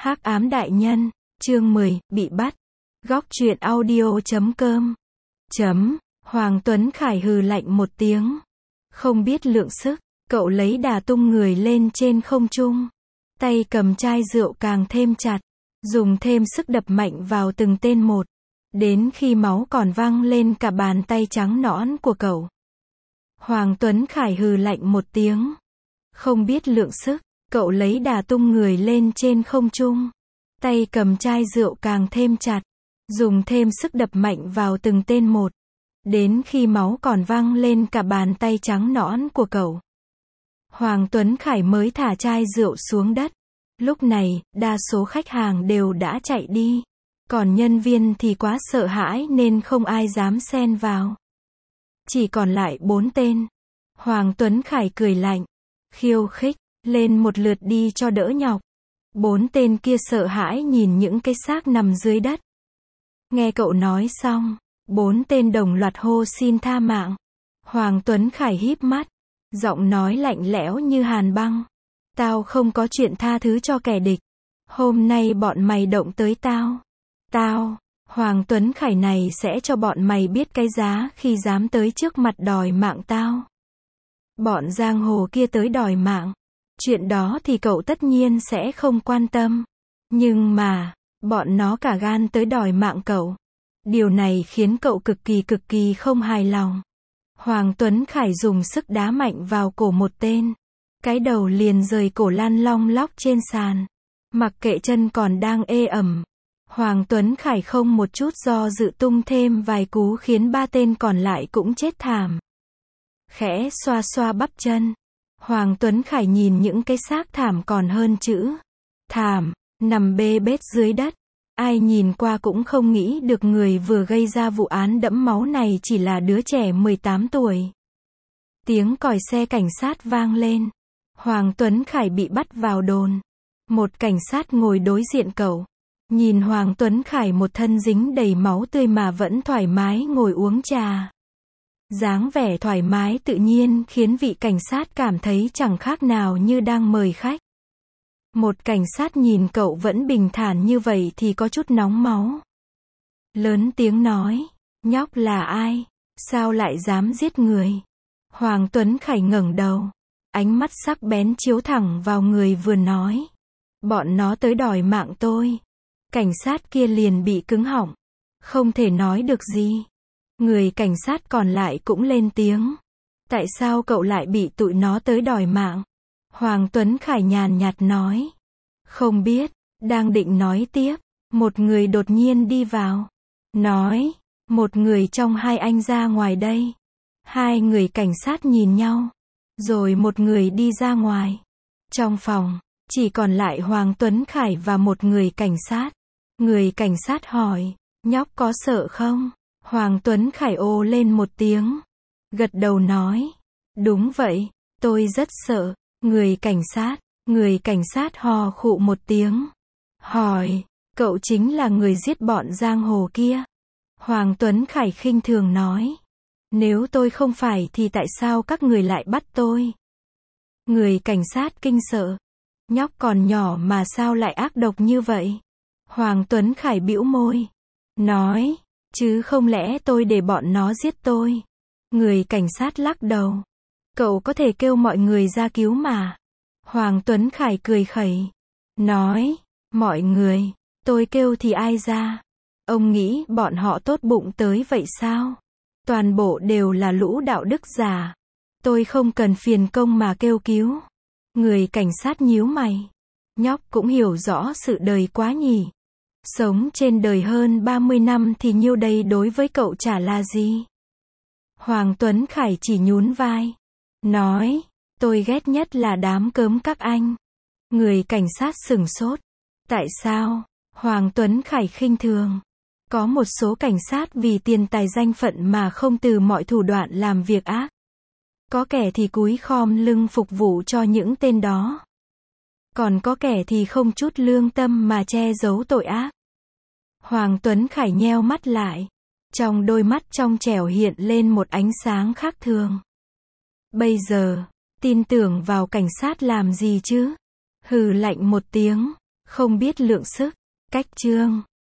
Hắc ám đại nhân, chương 10, bị bắt. Góc truyện audio.com. Hoàng Tuấn Khải hừ lạnh một tiếng. Không biết lượng sức, cậu lấy đà tung người lên trên không trung. Tay cầm chai rượu càng thêm chặt, dùng thêm sức đập mạnh vào từng tên một. Đến khi máu còn văng lên cả bàn tay trắng nõn của cậu. Hoàng Tuấn Khải hừ lạnh một tiếng. Không biết lượng sức, cậu lấy đà tung người lên trên không trung. Tay cầm chai rượu càng thêm chặt, dùng thêm sức đập mạnh vào từng tên một. Đến khi máu còn văng lên cả bàn tay trắng nõn của cậu. Hoàng Tuấn Khải mới thả chai rượu xuống đất. Lúc này, đa số khách hàng đều đã chạy đi. Còn nhân viên thì quá sợ hãi nên không ai dám xen vào. Chỉ còn lại 4 tên. Hoàng Tuấn Khải cười lạnh, khiêu khích, lên một lượt đi cho đỡ nhọc. 4 tên kia sợ hãi nhìn những cái xác nằm dưới đất. Nghe cậu nói xong, 4 tên đồng loạt hô xin tha mạng. Hoàng Tuấn Khải híp mắt, giọng nói lạnh lẽo như hàn băng. Tao không có chuyện tha thứ cho kẻ địch. Hôm nay bọn mày động tới tao. Hoàng Tuấn Khải này sẽ cho bọn mày biết cái giá khi dám tới trước mặt đòi mạng tao. Bọn giang hồ kia tới đòi mạng. Chuyện đó thì cậu tất nhiên sẽ không quan tâm. Nhưng mà, bọn nó cả gan tới đòi mạng cậu. Điều này khiến cậu cực kỳ không hài lòng. Hoàng Tuấn Khải dùng sức đá mạnh vào cổ một tên. Cái đầu liền rời cổ lăn long lóc trên sàn. Mặc kệ chân còn đang ê ẩm. Hoàng Tuấn Khải không một chút do dự tung thêm vài cú khiến 3 tên còn lại cũng chết thảm. Khẽ xoa xoa bắp chân. Hoàng Tuấn Khải nhìn những cái xác thảm còn hơn chữ thảm, nằm bê bết dưới đất. Ai nhìn qua cũng không nghĩ được người vừa gây ra vụ án đẫm máu này chỉ là đứa trẻ 18 tuổi. Tiếng còi xe cảnh sát vang lên. Hoàng Tuấn Khải bị bắt vào đồn. Một cảnh sát ngồi đối diện cậu. Nhìn Hoàng Tuấn Khải một thân dính đầy máu tươi mà vẫn thoải mái ngồi uống trà. Dáng vẻ thoải mái tự nhiên khiến vị cảnh sát cảm thấy chẳng khác nào như đang mời khách. Một cảnh sát nhìn cậu vẫn bình thản như vậy thì có chút nóng máu. Lớn tiếng nói, nhóc là ai? Sao lại dám giết người? Hoàng Tuấn Khải ngẩng đầu. Ánh mắt sắc bén chiếu thẳng vào người vừa nói. Bọn nó tới đòi mạng tôi. Cảnh sát kia liền bị cứng họng. Không thể nói được gì. Người cảnh sát còn lại cũng lên tiếng. Tại sao cậu lại bị tụi nó tới đòi mạng? Hoàng Tuấn Khải nhàn nhạt nói. Không biết, đang định nói tiếp. Một người đột nhiên đi vào. Nói, một người trong hai anh ra ngoài đây. Hai người cảnh sát nhìn nhau. Rồi một người đi ra ngoài. Trong phòng, chỉ còn lại Hoàng Tuấn Khải và một người cảnh sát. Người cảnh sát hỏi, nhóc có sợ không? Hoàng Tuấn Khải ồ lên một tiếng. Gật đầu nói, đúng vậy, tôi rất sợ. Người cảnh sát hò khụ một tiếng. Hỏi, cậu chính là người giết bọn giang hồ kia? Hoàng Tuấn Khải khinh thường nói. Nếu tôi không phải thì tại sao các người lại bắt tôi? Người cảnh sát kinh sợ. Nhóc còn nhỏ mà sao lại ác độc như vậy? Hoàng Tuấn Khải bĩu môi. Nói, chứ không lẽ tôi để bọn nó giết tôi? Người cảnh sát lắc đầu. Cậu có thể kêu mọi người ra cứu mà. Hoàng Tuấn Khải cười khẩy. Nói, mọi người, tôi kêu thì ai ra? Ông nghĩ bọn họ tốt bụng tới vậy sao? Toàn bộ đều là lũ đạo đức giả. Tôi không cần phiền công mà kêu cứu. Người cảnh sát nhíu mày. Nhóc cũng hiểu rõ sự đời quá nhỉ. Sống trên đời hơn 30 năm thì nhiêu đây đối với cậu chả là gì. Hoàng Tuấn Khải chỉ nhún vai. Nói, tôi ghét nhất là đám cớm các anh. Người cảnh sát sửng sốt. Tại sao? Hoàng Tuấn Khải khinh thường. Có một số cảnh sát vì tiền tài danh phận mà không từ mọi thủ đoạn làm việc ác. Có kẻ thì cúi khom lưng phục vụ cho những tên đó. Còn có kẻ thì không chút lương tâm mà che giấu tội ác. Hoàng Tuấn Khải nheo mắt lại. Trong đôi mắt trong trẻo hiện lên một ánh sáng khác thường. Bây giờ, tin tưởng vào cảnh sát làm gì chứ? Hừ lạnh một tiếng. Không biết lượng sức. Cách chương.